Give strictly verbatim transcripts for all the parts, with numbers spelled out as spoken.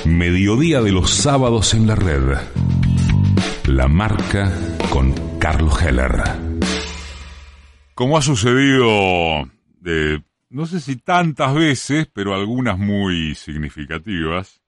Mediodía de los sábados en la red. La Marca con Carlos Heller. Como ha sucedido, eh, no sé si tantas veces, pero algunas muy significativas,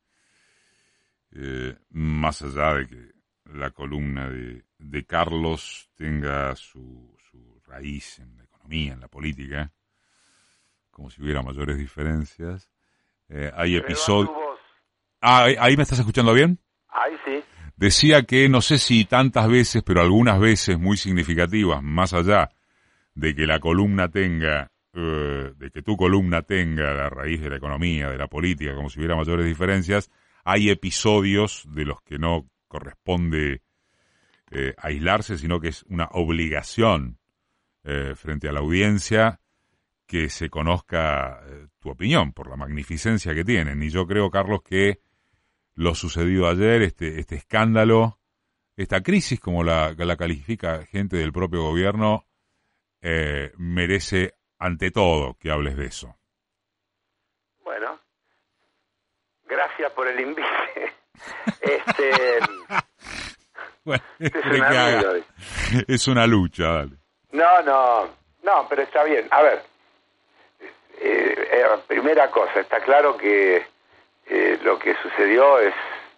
eh, más allá de que la columna de, de Carlos tenga su, su raíz en la economía, en la política, como si hubiera mayores diferencias, eh, hay episodios... Ah, ¿ahí me estás escuchando bien? Ahí sí. Decía que no sé si tantas veces, pero algunas veces muy significativas, más allá de que la columna tenga, uh, de que tu columna tenga la raíz de la economía, de la política, como si hubiera mayores diferencias, hay episodios de los que no corresponde eh, aislarse, sino que es una obligación eh, frente a la audiencia que se conozca eh, tu opinión por la magnificencia que tienen. Y yo creo, Carlos, que lo sucedido ayer, este este escándalo, esta crisis, como la, la califica gente del propio gobierno, eh, merece ante todo que hables de eso. Bueno, gracias por el invite. este, bueno, es, es, una que haga, es una lucha, dale. No, no, no, pero está bien. A ver, eh, eh, primera cosa, está claro que Eh, lo que sucedió es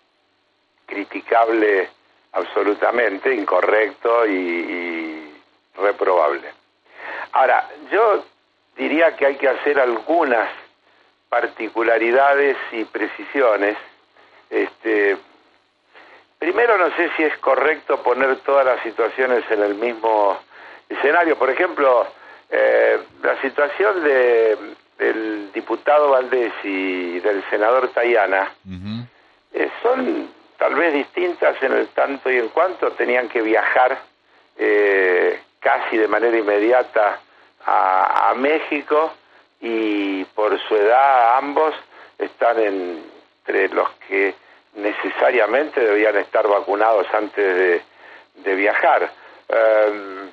criticable absolutamente, incorrecto y, y reprobable. Ahora, yo diría que hay que hacer algunas particularidades y precisiones. Este, primero, no sé si es correcto poner todas las situaciones en el mismo escenario. Por ejemplo, eh, la situación de... del diputado Valdés y del senador Tayana, uh-huh. eh, son tal vez distintas en el tanto y en cuanto tenían que viajar eh, casi de manera inmediata a, a México, y por su edad ambos están entre los que necesariamente debían estar vacunados antes de, de viajar. Um,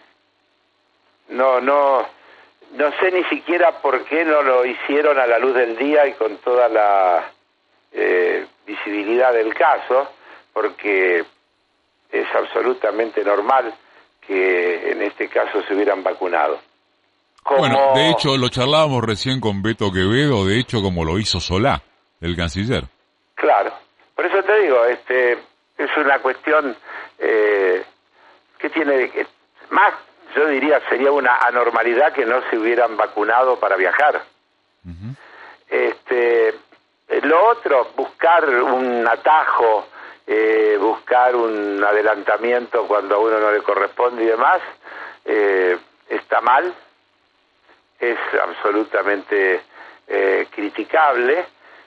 no, no... No sé ni siquiera por qué no lo hicieron a la luz del día y con toda la eh, visibilidad del caso, porque es absolutamente normal que en este caso se hubieran vacunado. Como... Bueno, de hecho lo charlábamos recién con Beto Quevedo, de hecho como lo hizo Solá, el canciller. Claro, por eso te digo, este es una cuestión eh, que tiene que más... Yo diría sería una anormalidad que no se hubieran vacunado para viajar. Uh-huh. Este, lo otro, buscar un atajo, eh, buscar un adelantamiento cuando a uno no le corresponde y demás, eh, está mal, es absolutamente eh, criticable,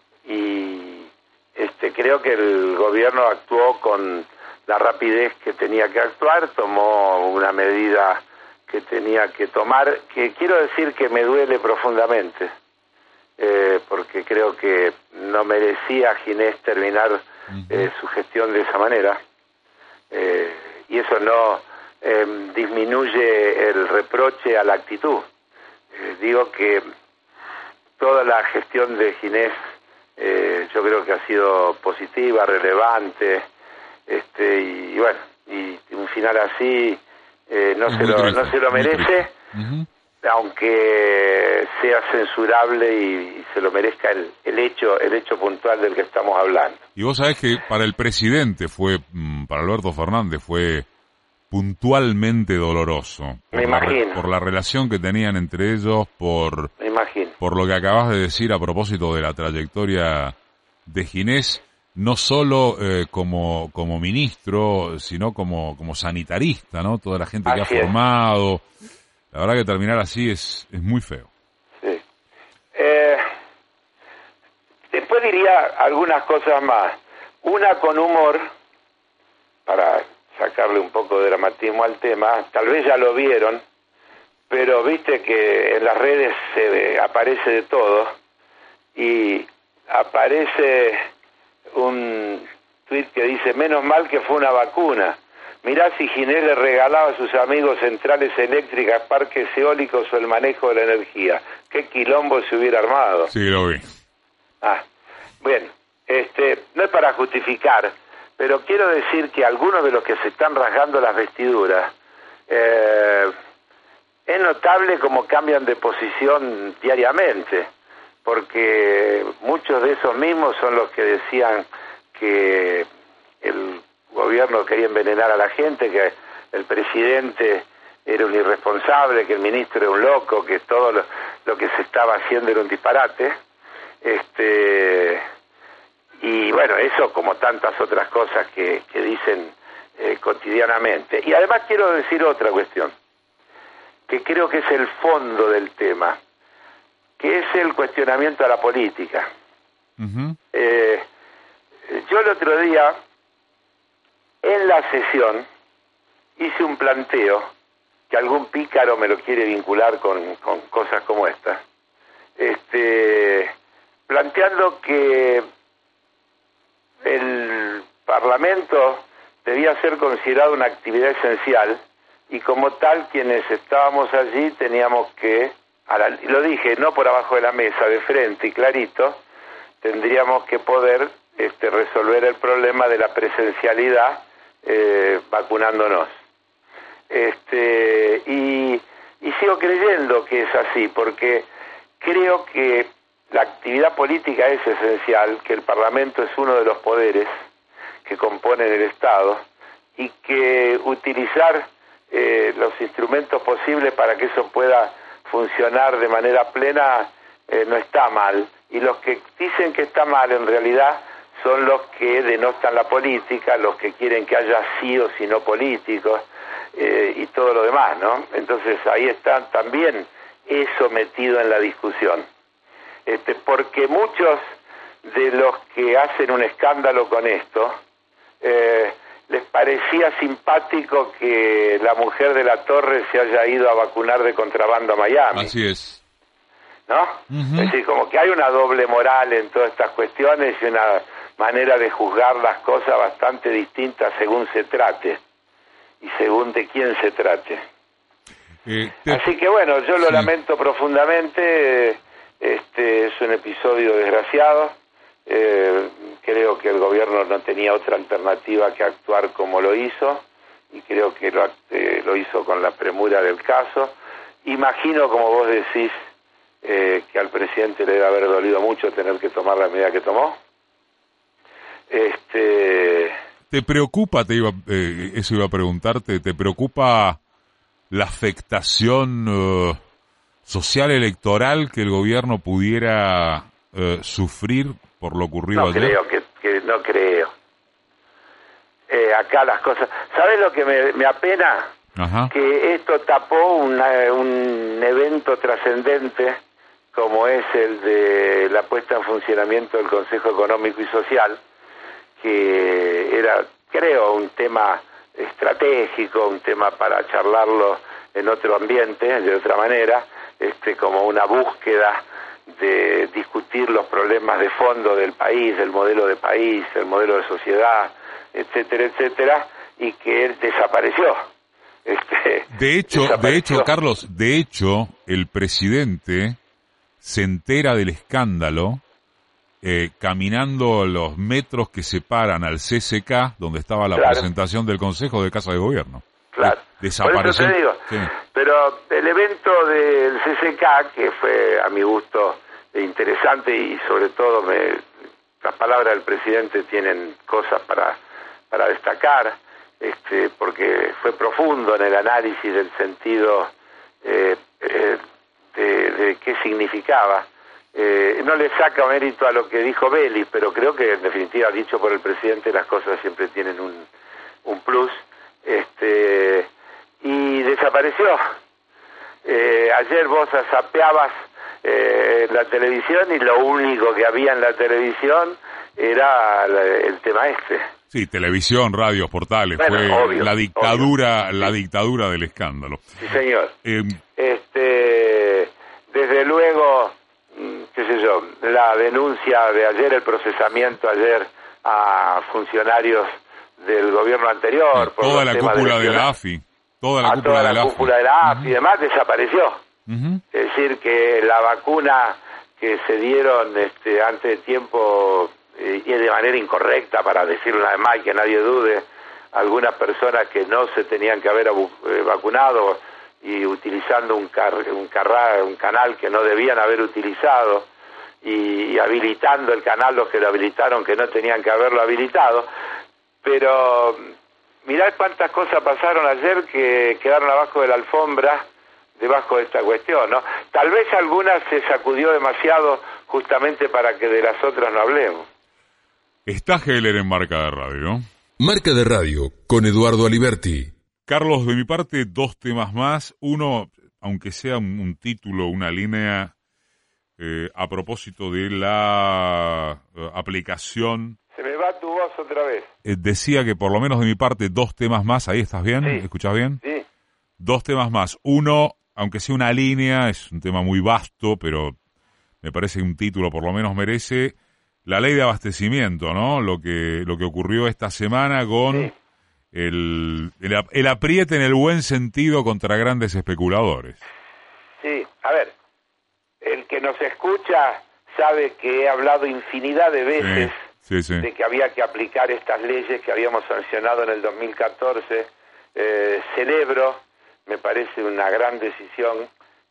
y este, creo que el gobierno actuó con la rapidez que tenía que actuar, tomó una medida que tenía que tomar, que quiero decir que me duele profundamente, eh, porque creo que no merecía Ginés terminar uh-huh. eh, su gestión de esa manera, eh, y eso no eh, disminuye el reproche a la actitud. Eh, digo que toda la gestión de Ginés eh, yo creo que ha sido positiva, relevante, este y bueno, y un final así Eh, no, se lo, no se lo merece, uh-huh. aunque sea censurable y, y se lo merezca el, el hecho el hecho puntual del que estamos hablando. Y vos sabés que para el presidente fue, para Alberto Fernández, fue puntualmente doloroso. Por Me imagino. La, por la relación que tenían entre ellos, por, Me imagino. por lo que acabas de decir a propósito de la trayectoria de Ginés, no solo eh, como como ministro, sino como como sanitarista, ¿no? Toda la gente que así ha es. formado. La verdad que terminar así es es muy feo. Sí. Eh, después diría algunas cosas más. Una con humor, para sacarle un poco de dramatismo al tema. Tal vez ya lo vieron, pero viste que en las redes se aparece de todo, y aparece un tuit que dice: menos mal que fue una vacuna. Mirá si Ginés le regalaba a sus amigos centrales eléctricas, parques eólicos o el manejo de la energía. ¿Qué quilombo se hubiera armado? Sí, lo vi. Ah, bueno, Este, no es para justificar, pero quiero decir que algunos de los que se están rasgando las vestiduras, eh, es notable cómo cambian de posición diariamente, porque muchos de esos mismos son los que decían que el gobierno quería envenenar a la gente, que el presidente era un irresponsable, que el ministro era un loco, que todo lo, lo que se estaba haciendo era un disparate. Este, y bueno, eso como tantas otras cosas que, que dicen eh, cotidianamente. Y además quiero decir otra cuestión, que creo que es el fondo del tema, que es el cuestionamiento a la política. Uh-huh. Eh, yo el otro día, en la sesión, hice un planteo, que algún pícaro me lo quiere vincular con, con cosas como esta, este, planteando que el Parlamento debía ser considerado una actividad esencial y como tal quienes estábamos allí teníamos que, a la, lo dije, no por abajo de la mesa, de frente y clarito, tendríamos que poder este, resolver el problema de la presencialidad eh, vacunándonos. Este, y, y sigo creyendo que es así, porque creo que la actividad política es esencial, que el Parlamento es uno de los poderes que componen el Estado y que utilizar eh, los instrumentos posibles para que eso pueda funcionar de manera plena eh, no está mal. Y los que dicen que está mal en realidad son los que denostan la política, los que quieren que haya sí o sí no políticos eh, y todo lo demás, ¿no? Entonces ahí está también eso metido en la discusión. Este, porque muchos de los que hacen un escándalo con esto eh, les parecía simpático que la mujer de la Torre se haya ido a vacunar de contrabando a Miami. Así es. ¿No? Uh-huh. Es decir, como que hay una doble moral en todas estas cuestiones y una manera de juzgar las cosas bastante distinta según se trate y según de quién se trate. Eh, te... Así que bueno, yo lo sí. lamento profundamente. Este es un episodio desgraciado. Eh, creo que el gobierno no tenía otra alternativa que actuar como lo hizo y creo que lo, eh, lo hizo con la premura del caso. Imagino, como vos decís, eh, que al presidente le debe haber dolido mucho tener que tomar la medida que tomó. Este... ¿Te preocupa, te iba, eh, eso iba a preguntarte, te preocupa la afectación uh, social electoral que el gobierno pudiera uh, sufrir por lo ocurrido no ayer? Creo que, que no creo. Eh, acá las cosas... ¿Sabes lo que me, me apena? Ajá. Que esto tapó una, un evento trascendente como es el de la puesta en funcionamiento del Consejo Económico y Social, que era, creo, un tema estratégico, un tema para charlarlo en otro ambiente, de otra manera, este, como una búsqueda de discutir los problemas de fondo del país, el modelo de país, el modelo de sociedad, etcétera, etcétera, y que él desapareció. Este, de hecho, desapareció. de hecho, Carlos, de hecho, el presidente se entera del escándalo eh, caminando los metros que separan al C C K, donde estaba la claro. presentación del Consejo de Casa de Gobierno. Claro. Desapareció. Por eso te digo. Sí. Pero el evento del C C K, que fue a mi gusto interesante y sobre todo me, las palabras del presidente tienen cosas para, para destacar, este, porque fue profundo en el análisis del sentido eh, eh, de, de qué significaba. Eh, no le saca mérito a lo que dijo Vélez, pero creo que en definitiva, dicho por el presidente, las cosas siempre tienen un, un plus. Este, y desapareció. Eh, ayer vos zapeabas eh, la televisión y lo único que había en la televisión era la, el tema este. Sí, televisión, radios, portales, bueno, fue obvio, la dictadura, obvio. la dictadura del escándalo. Sí, señor. Eh, este, desde luego, qué sé yo, la denuncia de ayer, el procesamiento ayer a funcionarios del gobierno anterior. Sí, por toda la cúpula de, de la A F I. Toda la a cúpula, toda de, la la cúpula de la A F I uh-huh. y demás desapareció. Uh-huh. Es decir, que la vacuna que se dieron este, antes de tiempo eh, y de manera incorrecta, para decirlo una vez más y que nadie dude, algunas personas que no se tenían que haber vacunado y utilizando un, car un, carra un canal que no debían haber utilizado y, y habilitando el canal los que lo habilitaron que no tenían que haberlo habilitado. Pero mirá cuántas cosas pasaron ayer que quedaron abajo de la alfombra debajo de esta cuestión, ¿no? Tal vez algunas se sacudió demasiado justamente para que de las otras no hablemos. Está Heller en Marca de Radio. Marca de Radio, con Eduardo Aliberti. Carlos, de mi parte, dos temas más. Uno, aunque sea un, un título, una línea, eh, a propósito de la uh, aplicación. Se me va tu voz otra vez. Eh, decía que por lo menos de mi parte, dos temas más. ¿Ahí estás bien? Sí. ¿Escuchás bien? Sí. Dos temas más. Uno, aunque sea una línea, es un tema muy vasto, pero me parece que un título por lo menos merece. La ley de abastecimiento, ¿no? Lo que lo que ocurrió esta semana con sí. el, el, el apriete en el buen sentido contra grandes especuladores. Sí, a ver, el que nos escucha sabe que he hablado infinidad de veces sí, sí, sí. de que había que aplicar estas leyes que habíamos sancionado en el dos mil catorce. Eh, celebro, me parece una gran decisión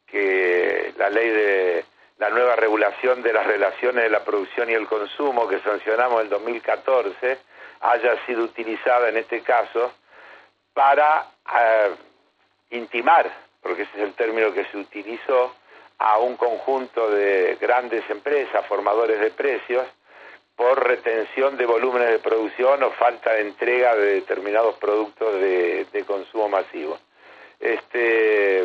que la ley de la nueva regulación de las relaciones de la producción y el consumo que sancionamos en el dos mil catorce haya sido utilizada en este caso para uh, intimar, porque ese es el término que se utilizó, a un conjunto de grandes empresas, formadores de precios, por retención de volúmenes de producción o falta de entrega de determinados productos de, de consumo masivo. Este...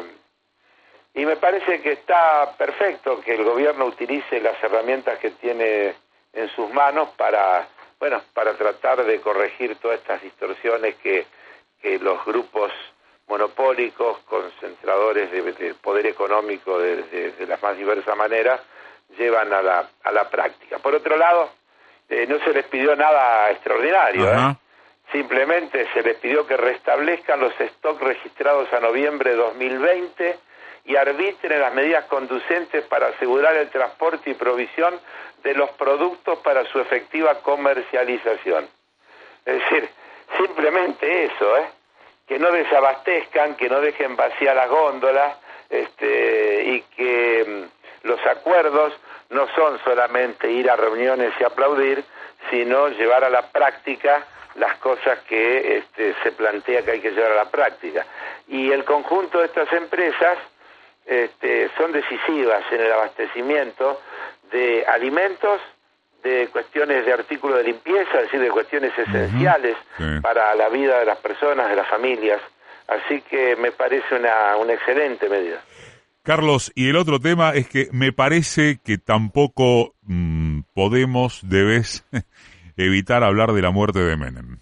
Y me parece que está perfecto que el gobierno utilice las herramientas que tiene en sus manos para, bueno, para tratar de corregir todas estas distorsiones que, que los grupos monopólicos, concentradores de, de poder económico de, de, de las más diversas maneras, llevan a la, a la práctica. Por otro lado, eh, no se les pidió nada extraordinario, ¿eh? Simplemente se les pidió que restablezcan los stocks registrados a noviembre de dos mil veinte y arbitren las medidas conducentes para asegurar el transporte y provisión de los productos para su efectiva comercialización. Es decir, simplemente eso, ¿eh? Que no desabastezcan, que no dejen vacías las góndolas, este, y que mm, los acuerdos no son solamente ir a reuniones y aplaudir, sino llevar a la práctica las cosas que este, se plantea que hay que llevar a la práctica. Y el conjunto de estas empresas Este, son decisivas en el abastecimiento de alimentos, de cuestiones de artículos de limpieza, es decir, de cuestiones esenciales uh-huh. sí. para la vida de las personas, de las familias. Así que me parece una, una excelente medida. Carlos, y el otro tema es que me parece que tampoco mmm, podemos, debes, evitar hablar de la muerte de Menem.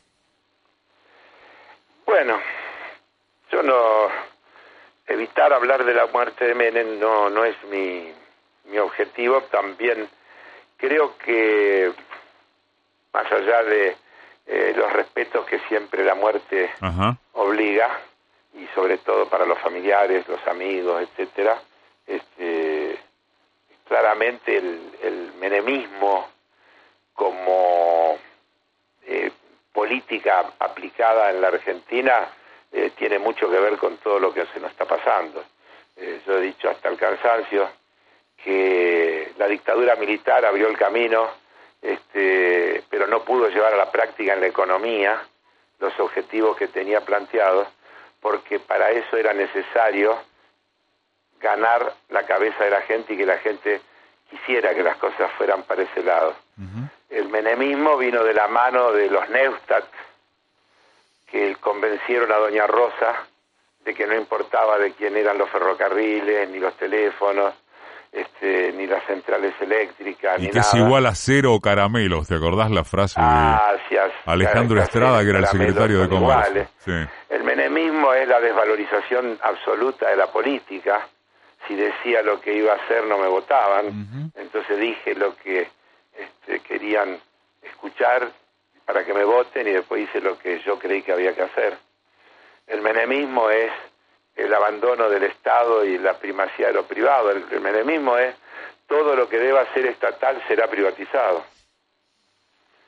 Bueno, yo no... Evitar hablar de la muerte de Menem no, no es mi, mi objetivo. También creo que, más allá de eh, los respetos que siempre la muerte Ajá. obliga, y sobre todo para los familiares, los amigos, etcétera, este, claramente el, el menemismo como eh, política aplicada en la Argentina Eh, tiene mucho que ver con todo lo que se nos está pasando. Eh, yo he dicho hasta el cansancio que la dictadura militar abrió el camino, este, pero no pudo llevar a la práctica en la economía los objetivos que tenía planteados, porque para eso era necesario ganar la cabeza de la gente y que la gente quisiera que las cosas fueran para ese lado. Uh-huh. El menemismo vino de la mano de los Neustadt, que convencieron a doña Rosa de que no importaba de quién eran los ferrocarriles, ni los teléfonos, este, ni las centrales eléctricas, y ni que nada. Es igual a cero o caramelos, ¿te acordás la frase ah, de sí, Alejandro Estrada, que era el secretario de Comercio? Sí. El menemismo es la desvalorización absoluta de la política. Si decía lo que iba a hacer, no me votaban. Uh-huh. Entonces dije lo que este, querían escuchar para que me voten, y después hice lo que yo creí que había que hacer. El menemismo es el abandono del Estado y la primacía de lo privado. El, el menemismo es todo lo que deba ser estatal será privatizado.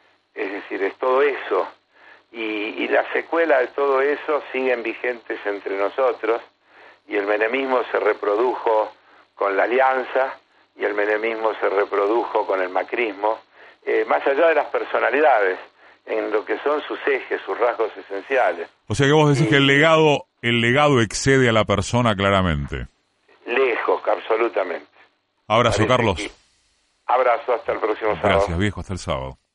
y la secuela de todo eso siguen vigentes entre nosotros, y el menemismo se reprodujo con la alianza, y el menemismo se reprodujo con el macrismo, eh, más allá de las personalidades, en lo que son sus ejes, sus rasgos esenciales. O sea que vos decís y, que el legado, el legado excede a la persona claramente. Lejos, absolutamente. Abrazo, Carlos. Que... Abrazo, hasta el próximo sábado. Gracias, viejo, hasta el sábado.